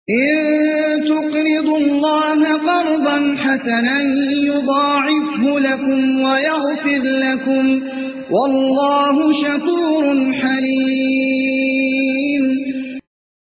إن تقرضوا الله قرضا حسنا يضاعفه لكم ويغفر لكم والله شكور حليم.